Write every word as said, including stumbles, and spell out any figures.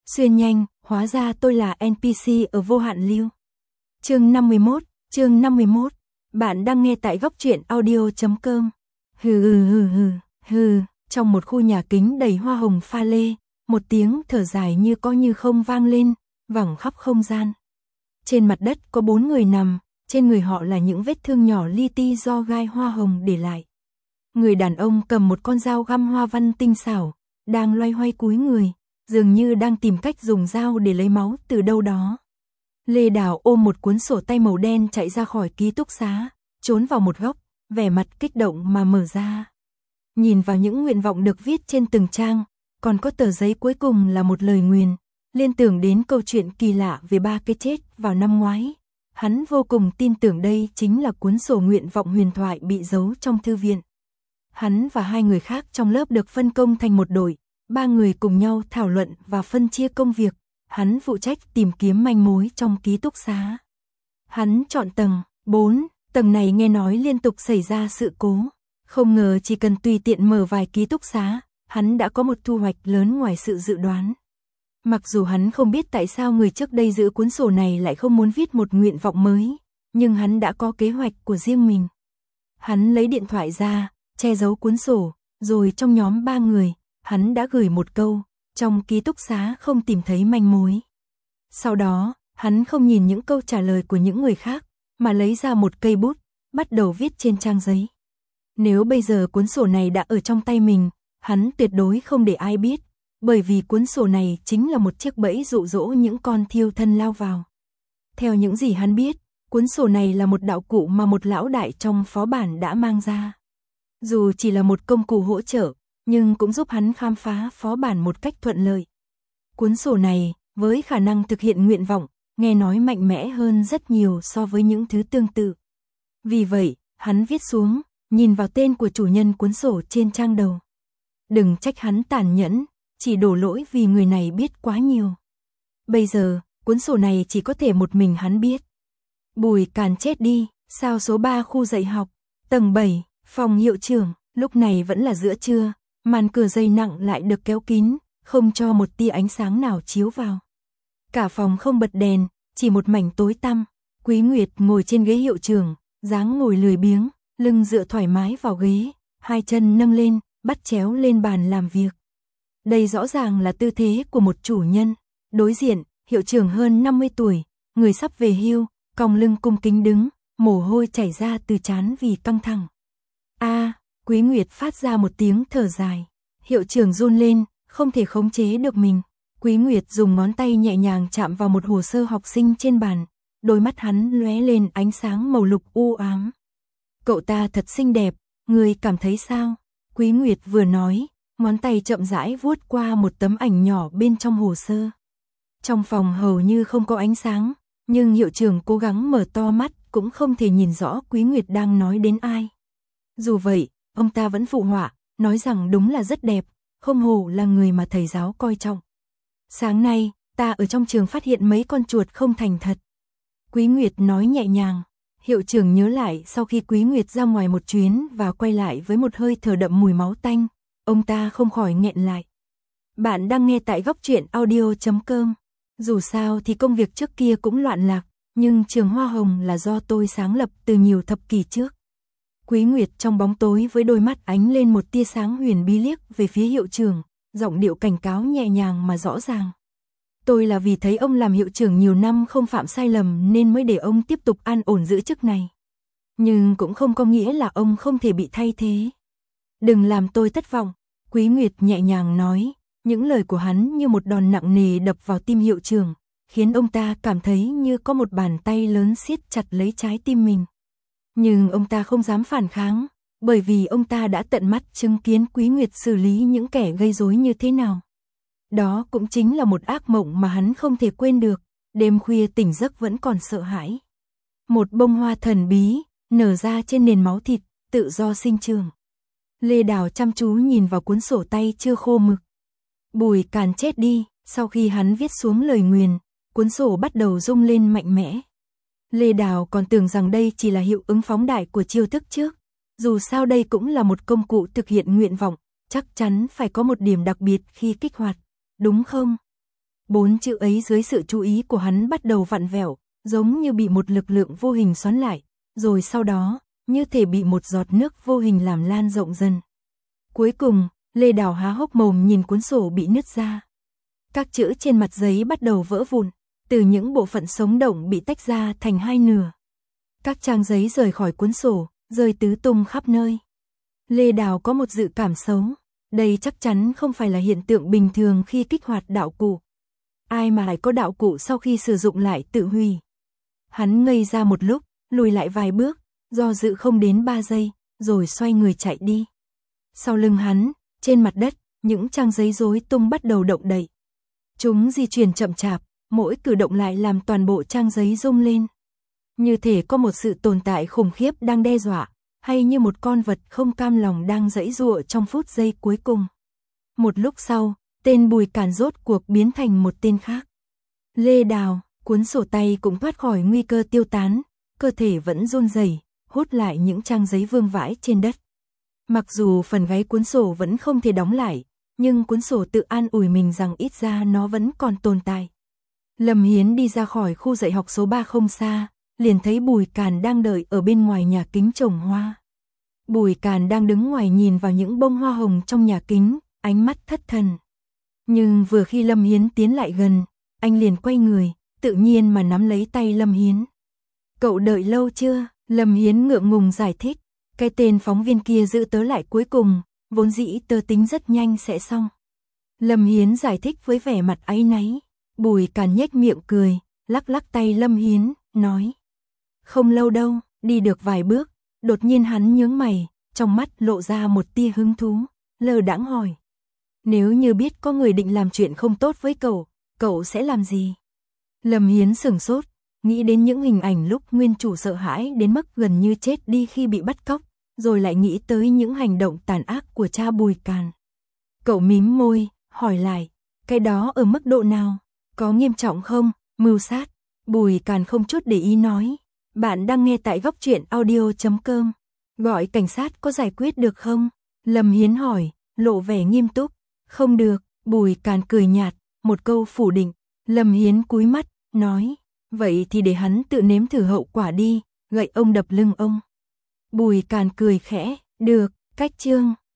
Xuyên nhanh, hóa ra tôi là en pê xê ở vô hạn lưu. Chương năm mươi mốt, chương năm mươi mốt. Bạn đang nghe tại góc truyện audio chấm com. Hừ hừ hừ hừ, hừ, trong một khu nhà kính đầy hoa hồng pha lê, một tiếng thở dài như có như không vang lên, vẳng khắp không gian. Trên mặt đất có bốn người nằm, trên người họ là những vết thương nhỏ li ti do gai hoa hồng để lại. Người đàn ông cầm một con dao găm hoa văn tinh xảo, đang loay hoay cúi người, dường như đang tìm cách dùng dao để lấy máu từ đâu đó. Lê Đào ôm một cuốn sổ tay màu đen chạy ra khỏi ký túc xá, trốn vào một góc, vẻ mặt kích động mà mở ra. Nhìn vào những nguyện vọng được viết trên từng trang, còn có tờ giấy cuối cùng là một lời nguyền, liên tưởng đến câu chuyện kỳ lạ về ba cái chết vào năm ngoái. Hắn vô cùng tin tưởng đây chính là cuốn sổ nguyện vọng huyền thoại bị giấu trong thư viện. Hắn và hai người khác trong lớp được phân công thành một đội, ba người cùng nhau thảo luận và phân chia công việc. Hắn phụ trách tìm kiếm manh mối trong ký túc xá. Hắn chọn tầng bốn, tầng này nghe nói liên tục xảy ra sự cố. Không ngờ chỉ cần tùy tiện mở vài ký túc xá, hắn đã có một thu hoạch lớn ngoài sự dự đoán. Mặc dù hắn không biết tại sao người trước đây giữ cuốn sổ này lại không muốn viết một nguyện vọng mới, nhưng hắn đã có kế hoạch của riêng mình. Hắn lấy điện thoại ra, che giấu cuốn sổ, rồi trong nhóm ba người, hắn đã gửi một câu, trong ký túc xá không tìm thấy manh mối. Sau đó, hắn không nhìn những câu trả lời của những người khác, mà lấy ra một cây bút, bắt đầu viết trên trang giấy. Nếu bây giờ cuốn sổ này đã ở trong tay mình, hắn tuyệt đối không để ai biết, bởi vì cuốn sổ này chính là một chiếc bẫy dụ dỗ những con thiêu thân lao vào. Theo những gì hắn biết, cuốn sổ này là một đạo cụ mà một lão đại trong phó bản đã mang ra. Dù chỉ là một công cụ hỗ trợ, nhưng cũng giúp hắn khám phá phó bản một cách thuận lợi. Cuốn sổ này, với khả năng thực hiện nguyện vọng, nghe nói mạnh mẽ hơn rất nhiều so với những thứ tương tự. Vì vậy, hắn viết xuống, nhìn vào tên của chủ nhân cuốn sổ trên trang đầu. Đừng trách hắn tàn nhẫn, chỉ đổ lỗi vì người này biết quá nhiều. Bây giờ, cuốn sổ này chỉ có thể một mình hắn biết. Bùi Càn chết đi, sao số ba khu dạy học, tầng bảy, phòng hiệu trưởng, lúc này vẫn là giữa trưa, màn cửa dày nặng lại được kéo kín, không cho một tia ánh sáng nào chiếu vào. Cả phòng không bật đèn, chỉ một mảnh tối tăm. Quý Nguyệt ngồi trên ghế hiệu trưởng, dáng ngồi lười biếng, lưng dựa thoải mái vào ghế, hai chân nâng lên, bắt chéo lên bàn làm việc. Đây rõ ràng là tư thế của một chủ nhân. Đối diện, hiệu trưởng hơn năm mươi tuổi, người sắp về hưu, còng lưng cung kính đứng, mồ hôi chảy ra từ trán vì căng thẳng. A, Quý Nguyệt phát ra một tiếng thở dài. Hiệu trưởng run lên, không thể khống chế được mình. Quý Nguyệt dùng ngón tay nhẹ nhàng chạm vào một hồ sơ học sinh trên bàn, đôi mắt hắn lóe lên ánh sáng màu lục u ám. Cậu ta thật xinh đẹp, người cảm thấy sao? Quý Nguyệt vừa nói, ngón tay chậm rãi vuốt qua một tấm ảnh nhỏ bên trong hồ sơ. Trong phòng hầu như không có ánh sáng, nhưng hiệu trưởng cố gắng mở to mắt cũng không thể nhìn rõ Quý Nguyệt đang nói đến ai. Dù vậy, ông ta vẫn phụ họa, nói rằng đúng là rất đẹp, không hổ là người mà thầy giáo coi trọng. Sáng nay, ta ở trong trường phát hiện mấy con chuột không thành thật. Quý Nguyệt nói nhẹ nhàng. Hiệu trưởng nhớ lại sau khi Quý Nguyệt ra ngoài một chuyến và quay lại với một hơi thở đậm mùi máu tanh, ông ta không khỏi nghẹn lại. Bạn đang nghe tại góc truyện audio chấm com. Dù sao thì công việc trước kia cũng loạn lạc, nhưng trường Hoa Hồng là do tôi sáng lập từ nhiều thập kỷ trước. Quý Nguyệt trong bóng tối với đôi mắt ánh lên một tia sáng huyền bí liếc về phía hiệu trưởng, giọng điệu cảnh cáo nhẹ nhàng mà rõ ràng. Tôi là vì thấy ông làm hiệu trưởng nhiều năm không phạm sai lầm nên mới để ông tiếp tục an ổn giữ chức này. Nhưng cũng không có nghĩa là ông không thể bị thay thế. Đừng làm tôi thất vọng, Quý Nguyệt nhẹ nhàng nói, những lời của hắn như một đòn nặng nề đập vào tim hiệu trưởng, khiến ông ta cảm thấy như có một bàn tay lớn siết chặt lấy trái tim mình. Nhưng ông ta không dám phản kháng, bởi vì ông ta đã tận mắt chứng kiến Quý Nguyệt xử lý những kẻ gây rối như thế nào. Đó cũng chính là một ác mộng mà hắn không thể quên được, đêm khuya tỉnh giấc vẫn còn sợ hãi. Một bông hoa thần bí, nở ra trên nền máu thịt, tự do sinh trưởng. Lê Đào chăm chú nhìn vào cuốn sổ tay chưa khô mực. Bùi Càn chết đi, sau khi hắn viết xuống lời nguyền, cuốn sổ bắt đầu rung lên mạnh mẽ. Lê Đào còn tưởng rằng đây chỉ là hiệu ứng phóng đại của chiêu thức trước. Dù sao đây cũng là một công cụ thực hiện nguyện vọng, chắc chắn phải có một điểm đặc biệt khi kích hoạt, đúng không? Bốn chữ ấy dưới sự chú ý của hắn bắt đầu vặn vẹo, giống như bị một lực lượng vô hình xoắn lại, rồi sau đó, như thể bị một giọt nước vô hình làm lan rộng dần. Cuối cùng, Lê Đào há hốc mồm nhìn cuốn sổ bị nứt ra. Các chữ trên mặt giấy bắt đầu vỡ vụn, từ những bộ phận sống động bị tách ra thành hai nửa. Các trang giấy rời khỏi cuốn sổ, rơi tứ tung khắp nơi. Lê Đào có một dự cảm xấu, đây chắc chắn không phải là hiện tượng bình thường khi kích hoạt đạo cụ. Ai mà lại có đạo cụ sau khi sử dụng lại tự hủy. Hắn ngây ra một lúc, lùi lại vài bước, do dự không đến ba giây, rồi xoay người chạy đi. Sau lưng hắn, trên mặt đất, những trang giấy rối tung bắt đầu động đậy. Chúng di chuyển chậm chạp, mỗi cử động lại làm toàn bộ trang giấy rung lên. Như thể có một sự tồn tại khủng khiếp đang đe dọa, hay như một con vật không cam lòng đang giãy giụa trong phút giây cuối cùng. Một lúc sau, tên Bùi Càn rốt cuộc biến thành một tên khác. Lê Đào, cuốn sổ tay cũng thoát khỏi nguy cơ tiêu tán, cơ thể vẫn run rẩy, hút lại những trang giấy vương vãi trên đất. Mặc dù phần gáy cuốn sổ vẫn không thể đóng lại, nhưng cuốn sổ tự an ủi mình rằng ít ra nó vẫn còn tồn tại. Lâm Hiến đi ra khỏi khu dạy học số ba không xa, liền thấy Bùi Càn đang đợi ở bên ngoài nhà kính trồng hoa. Bùi Càn đang đứng ngoài nhìn vào những bông hoa hồng trong nhà kính, ánh mắt thất thần. Nhưng vừa khi Lâm Hiến tiến lại gần, anh liền quay người, tự nhiên mà nắm lấy tay Lâm Hiến. Cậu đợi lâu chưa? Lâm Hiến ngượng ngùng giải thích. Cái tên phóng viên kia giữ tớ lại cuối cùng, vốn dĩ tớ tính rất nhanh sẽ xong. Lâm Hiến giải thích với vẻ mặt áy náy. Bùi Càn nhếch miệng cười, lắc lắc tay Lâm Hiến, nói. Không lâu đâu, đi được vài bước, đột nhiên hắn nhướng mày, trong mắt lộ ra một tia hứng thú, lơ đãng hỏi. Nếu như biết có người định làm chuyện không tốt với cậu, cậu sẽ làm gì? Lâm Hiến sửng sốt, nghĩ đến những hình ảnh lúc nguyên chủ sợ hãi đến mức gần như chết đi khi bị bắt cóc, rồi lại nghĩ tới những hành động tàn ác của cha Bùi Càn. Cậu mím môi, hỏi lại, cái đó ở mức độ nào? Có nghiêm trọng không? Mưu sát? Bùi Càn không chút để ý nói. Bạn đang nghe tại góc truyện audio chấm com. Gọi cảnh sát có giải quyết được không? Lâm Hiến hỏi, lộ vẻ nghiêm túc. Không được, Bùi Càn cười nhạt, một câu phủ định. Lâm Hiến cúi mắt, nói, vậy thì để hắn tự nếm thử hậu quả đi, gậy ông đập lưng ông. Bùi Càn cười khẽ, được, cách chương.